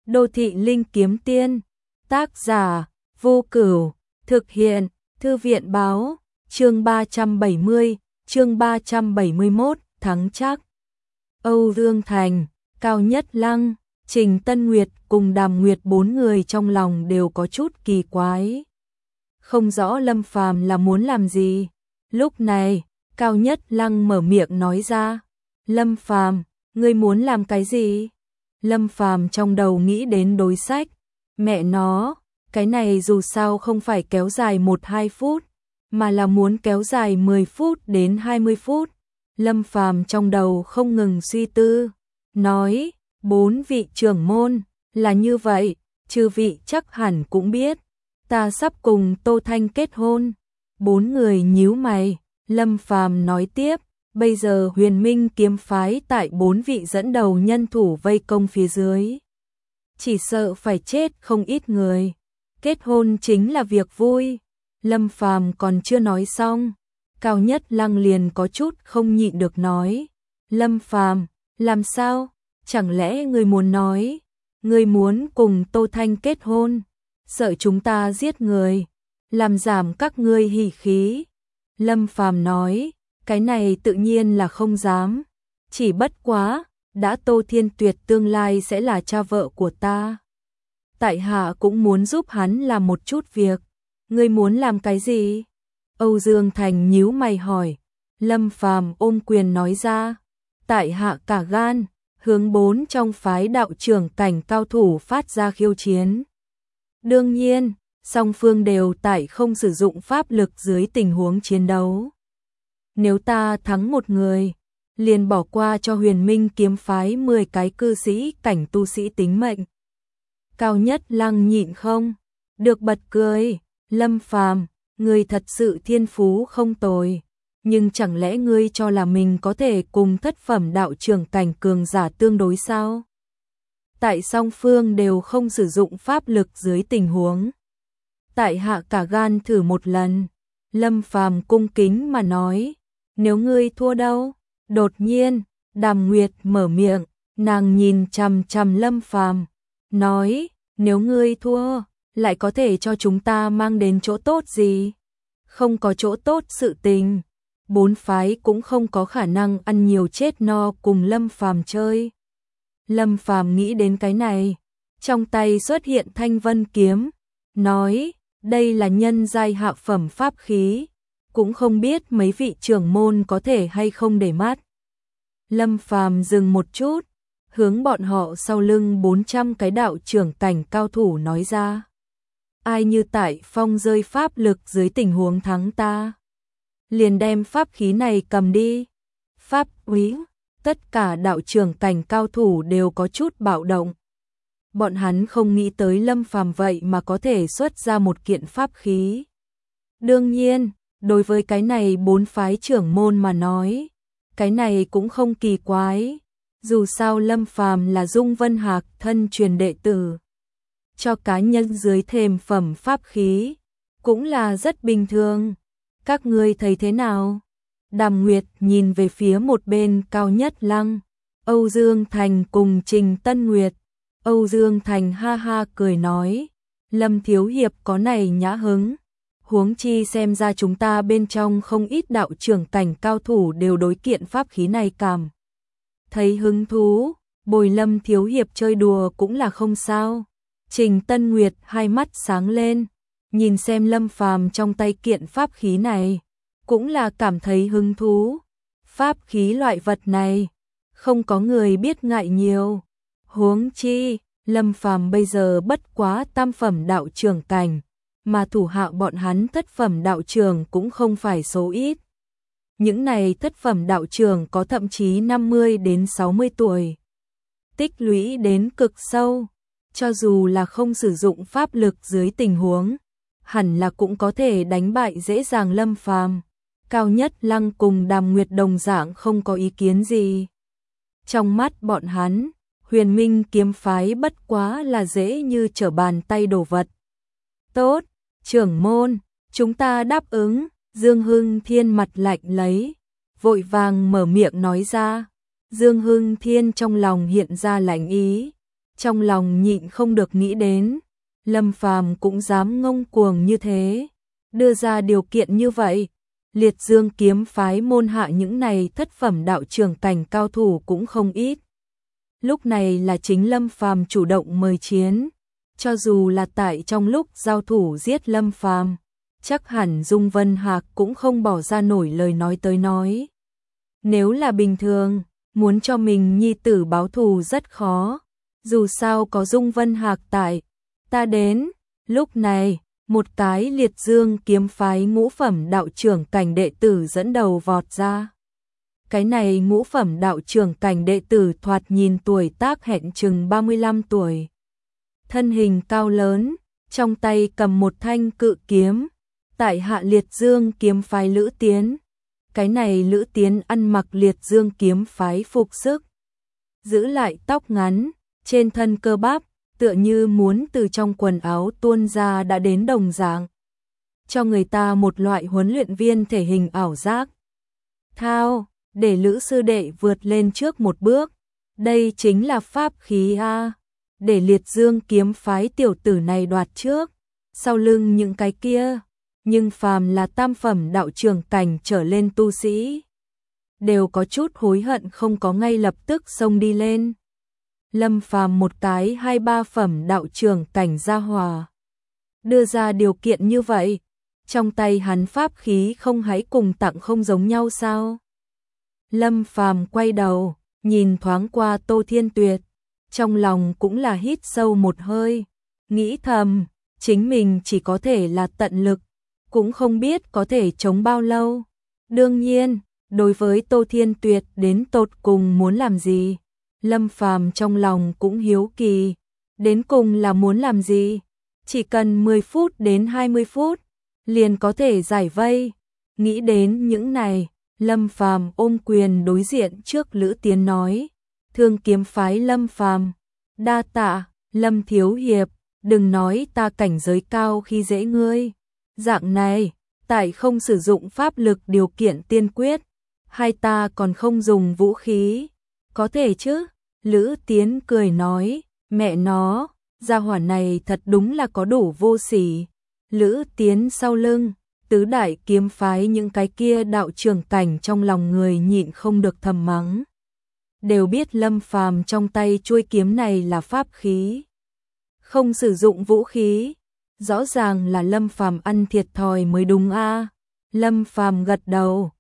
Đô thị linh kiếm tiên. Tác giả Vô Cửu. Thực hiện Thư viện báo. Chương 370, chương 371, thắng chắc. Âu Dương Thành, Cao Nhất Lăng, Trình Tân Nguyệt cùng Đàm Nguyệt bốn người trong lòng đều có chút kỳ quái. Không rõ Lâm Phàm là muốn làm gì. Lúc này, Cao Nhất Lăng mở miệng nói ra. Lâm Phàm, ngươi muốn làm cái gì? Lâm Phàm trong đầu nghĩ đến đối sách. Mẹ nó, cái này dù sao không phải kéo dài 1-2 phút, mà là muốn kéo dài 10 phút đến 20 phút. Lâm Phàm trong đầu không ngừng suy tư, nói, 4 vị trưởng môn, là như vậy, chư vị chắc hẳn cũng biết, ta sắp cùng Tô Thanh kết hôn. 4 người nhíu mày, Lâm Phàm nói tiếp, bây giờ Huyền Minh kiếm phái tại 4 vị dẫn đầu nhân thủ vây công phía dưới. Chỉ sợ phải chết không ít người. Kết hôn chính là việc vui. Lâm Phàm còn chưa nói xong, Cao Nhất Lăng liền có chút không nhịn được nói. Lâm Phàm, làm sao? Chẳng lẽ ngươi muốn nói, ngươi muốn cùng Tô Thanh kết hôn? Sợ chúng ta giết người, làm giảm các ngươi hỉ khí. Lâm Phàm nói, cái này tự nhiên là không dám. Chỉ bất quá, đã Tô Thiên Tuyệt tương lai sẽ là cha vợ của ta. Tại hạ cũng muốn giúp hắn làm một chút việc. Ngươi muốn làm cái gì? Âu Dương Thành nhíu mày hỏi. Lâm Phàm ôm quyền nói ra. Tại hạ cả gan, hướng 4 trong phái đạo trưởng cảnh cao thủ phát ra khiêu chiến. Đương nhiên, song phương đều tại không sử dụng pháp lực dưới tình huống chiến đấu. Nếu ta thắng một người, liền bỏ qua cho Huyền Minh kiếm phái 10 cái cư sĩ cảnh tu sĩ tính mệnh. Cao Nhất Lăng nhịn không được bật cười. Lâm Phàm, ngươi thật sự thiên phú không tồi, nhưng chẳng lẽ ngươi cho là mình có thể cùng thất phẩm đạo trưởng cảnh cường giả tương đối sao? Tại song phương đều không sử dụng pháp lực dưới tình huống. Tại hạ cả gan thử một lần. Lâm Phàm cung kính mà nói. Nếu ngươi thua đâu? Đột nhiên, Đàm Nguyệt mở miệng, nàng nhìn chằm chằm Lâm Phàm, nói, nếu ngươi thua, lại có thể cho chúng ta mang đến chỗ tốt gì? Không có chỗ tốt sự tình. 4 phái cũng không có khả năng ăn nhiều chết no cùng Lâm Phàm chơi. Lâm Phàm nghĩ đến cái này, trong tay xuất hiện Thanh Vân kiếm, nói, đây là nhân giai hạ phẩm pháp khí, cũng không biết mấy vị trưởng môn có thể hay không để mắt. Lâm Phàm dừng một chút, hướng bọn họ sau lưng 400 cái đạo trưởng cảnh cao thủ nói ra. Ai như tại phong rơi pháp lực dưới tình huống thắng ta, liền đem pháp khí này cầm đi. Pháp úy, tất cả đạo trưởng cảnh cao thủ đều có chút bạo động. Bọn hắn không nghĩ tới Lâm Phàm vậy mà có thể xuất ra một kiện pháp khí. Đương nhiên, đối với cái này 4 phái trưởng môn mà nói, cái này cũng không kỳ quái. Dù sao Lâm Phàm là Dung Vân Hạc thân truyền đệ tử, cho cá nhân dưới thềm phẩm pháp khí, cũng là rất bình thường. Các ngươi thấy thế nào? Đàm Nguyệt nhìn về phía một bên Cao Nhất Lăng, Âu Dương Thành cùng Trình Tân Nguyệt. Âu Dương Thành ha ha cười nói, Lâm thiếu hiệp có này nhã hứng. Huống chi xem ra chúng ta bên trong không ít đạo trưởng cảnh cao thủ đều đối kiện pháp khí này cảm thấy hứng thú, bồi Lâm thiếu hiệp chơi đùa cũng là không sao. Trình Tân Nguyệt hai mắt sáng lên, nhìn xem Lâm Phàm trong tay kiện pháp khí này, cũng là cảm thấy hứng thú. Pháp khí loại vật này, không có người biết ngại nhiều. Huống chi, Lâm Phàm bây giờ bất quá tam phẩm đạo trưởng cảnh, mà thủ hạ bọn hắn thất phẩm đạo trưởng cũng không phải số ít. Những này thất phẩm đạo trưởng có thậm chí 50 đến 60 tuổi. Tích lũy đến cực sâu, cho dù là không sử dụng pháp lực dưới tình huống, hẳn là cũng có thể đánh bại dễ dàng Lâm Phàm. Cao Nhất Lăng cùng Đàm Nguyệt đồng dạng không có ý kiến gì. Trong mắt bọn hắn, Huyền Minh kiếm phái bất quá là dễ như trở bàn tay đồ vật. Tốt, trưởng môn, chúng ta đáp ứng. Dương Hưng Thiên mặt lạnh lấy, vội vàng mở miệng nói ra. Dương Hưng Thiên trong lòng hiện ra lạnh ý, trong lòng nhịn không được nghĩ đến, Lâm Phàm cũng dám ngông cuồng như thế, đưa ra điều kiện như vậy. Liệt Dương kiếm phái môn hạ những này thất phẩm đạo trưởng cảnh cao thủ cũng không ít. Lúc này là chính Lâm Phàm chủ động mời chiến, cho dù là tại trong lúc giao thủ giết Lâm Phàm, chắc hẳn Dung Vân Hạc cũng không bỏ ra nổi lời nói tới nói. Nếu là bình thường, muốn cho mình nhi tử báo thù rất khó, dù sao có Dung Vân Hạc tại. Ta đến, lúc này, một cái Liệt Dương kiếm phái ngũ phẩm đạo trưởng cảnh đệ tử dẫn đầu vọt ra. Cái này ngũ phẩm đạo trưởng cảnh đệ tử thoạt nhìn tuổi tác hẹn chừng 35 tuổi. Thân hình cao lớn, trong tay cầm một thanh cự kiếm, tại hạ Liệt Dương kiếm phái Lữ Tiến. Cái này Lữ Tiến ăn mặc Liệt Dương kiếm phái phục sức, giữ lại tóc ngắn, trên thân cơ bắp, tựa như muốn từ trong quần áo tuôn ra đã đến đồng dạng, cho người ta một loại huấn luyện viên thể hình ảo giác. Thao, để Lữ sư đệ vượt lên trước một bước, đây chính là pháp khí a, để Liệt Dương kiếm phái tiểu tử này đoạt trước, sau lưng những cái kia, nhưng phàm là tam phẩm đạo trưởng cảnh trở lên tu sĩ, đều có chút hối hận không có ngay lập tức xông đi lên. Lâm Phàm một cái 2-3 phẩm đạo trưởng cảnh gia hòa, đưa ra điều kiện như vậy, trong tay hắn pháp khí không hãy cùng tặng không giống nhau sao? Lâm Phàm quay đầu, nhìn thoáng qua Tô Thiên Tuyệt, trong lòng cũng là hít sâu một hơi, nghĩ thầm, chính mình chỉ có thể là tận lực, cũng không biết có thể chống bao lâu. Đương nhiên, đối với Tô Thiên Tuyệt đến tột cùng muốn làm gì, Lâm Phàm trong lòng cũng hiếu kỳ, đến cùng là muốn làm gì? Chỉ cần 10 phút đến 20 phút, liền có thể giải vây. Nghĩ đến những này, Lâm Phàm ôm quyền đối diện trước Lữ Tiến nói, Thương kiếm phái Lâm Phàm, đa tạ, Lâm thiếu hiệp, đừng nói ta cảnh giới cao khi dễ ngươi. Dạng này, tại không sử dụng pháp lực điều kiện tiên quyết, hai ta còn không dùng vũ khí. Có thể chứ? Lữ Tiến cười nói, mẹ nó, gia hỏa này thật đúng là có đủ vô sỉ. Lữ Tiến sau lưng, tứ đại kiếm phái những cái kia đạo trưởng cảnh trong lòng người nhịn không được thầm mắng. Đều biết Lâm Phàm trong tay chuôi kiếm này là pháp khí, không sử dụng vũ khí, rõ ràng là Lâm Phàm ăn thiệt thòi mới đúng a. Lâm Phàm gật đầu,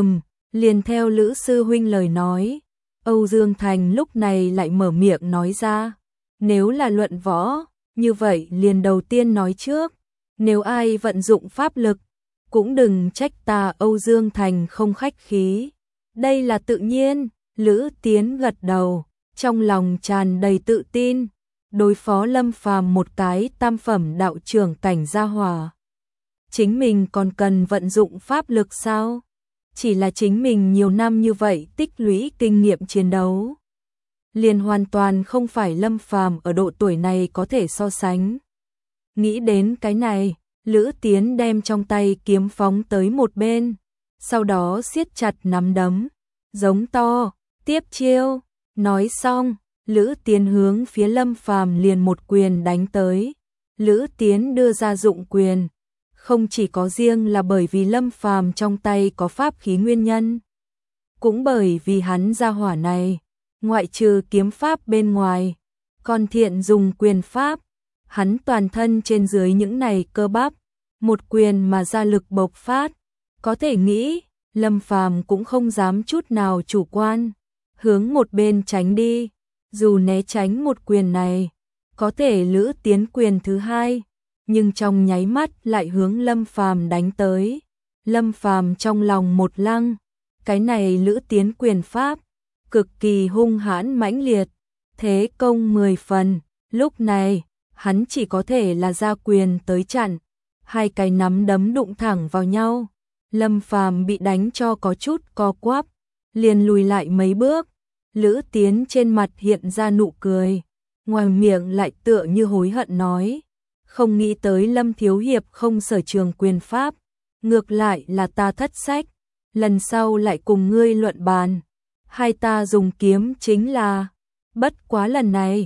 liền theo Lữ sư huynh lời nói. Âu Dương Thành lúc này lại mở miệng nói ra, nếu là luận võ, như vậy liền đầu tiên nói trước, nếu ai vận dụng pháp lực, cũng đừng trách ta Âu Dương Thành không khách khí. Đây là tự nhiên, Lữ Tiến gật đầu, trong lòng tràn đầy tự tin, đối phó Lâm Phàm một cái tam phẩm đạo trưởng cảnh gia hòa. Chính mình còn cần vận dụng pháp lực sao? Chỉ là chính mình nhiều năm như vậy tích lũy kinh nghiệm chiến đấu, liền hoàn toàn không phải Lâm Phàm ở độ tuổi này có thể so sánh. Nghĩ đến cái này, Lữ Tiến đem trong tay kiếm phóng tới một bên, sau đó siết chặt nắm đấm, giống to, tiếp chiêu. Nói xong, Lữ Tiến hướng phía Lâm Phàm liền một quyền đánh tới. Lữ Tiến đưa ra dụng quyền, không chỉ có riêng là bởi vì Lâm Phàm trong tay có pháp khí nguyên nhân, cũng bởi vì hắn gia hỏa này, ngoại trừ kiếm pháp bên ngoài, còn thiện dùng quyền pháp, hắn toàn thân trên dưới những này cơ bắp, một quyền mà ra lực bộc phát, có thể nghĩ, Lâm Phàm cũng không dám chút nào chủ quan, hướng một bên tránh đi, dù né tránh một quyền này, có thể Lữ Tiến quyền thứ hai, nhưng trong nháy mắt lại hướng Lâm Phàm đánh tới. Lâm Phàm trong lòng một lăng, cái này Lữ Tiến quyền pháp, cực kỳ hung hãn mãnh liệt, thế công 10 phần, lúc này, hắn chỉ có thể là ra quyền tới chặn, hai cái nắm đấm đụng thẳng vào nhau. Lâm Phàm bị đánh cho có chút co quắp, liền lùi lại mấy bước. Lữ Tiến trên mặt hiện ra nụ cười, ngoài miệng lại tựa như hối hận nói, không nghĩ tới Lâm thiếu hiệp không sở trường quyền pháp, ngược lại là ta thất sách, lần sau lại cùng ngươi luận bàn, hai ta dùng kiếm chính là, bất quá lần này,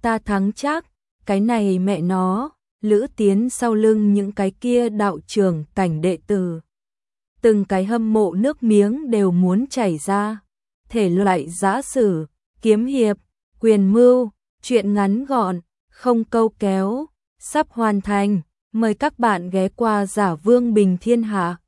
ta thắng chắc, cái này mẹ nó, Lữ Tiến sau lưng những cái kia đạo trưởng cảnh đệ tử. Từng cái hâm mộ nước miếng đều muốn chảy ra. Thể loại giã sử, kiếm hiệp, quyền mưu, truyện ngắn gọn, không câu kéo, sắp hoàn thành. Mời các bạn ghé qua Giả Vương Bình Thiên Hạ.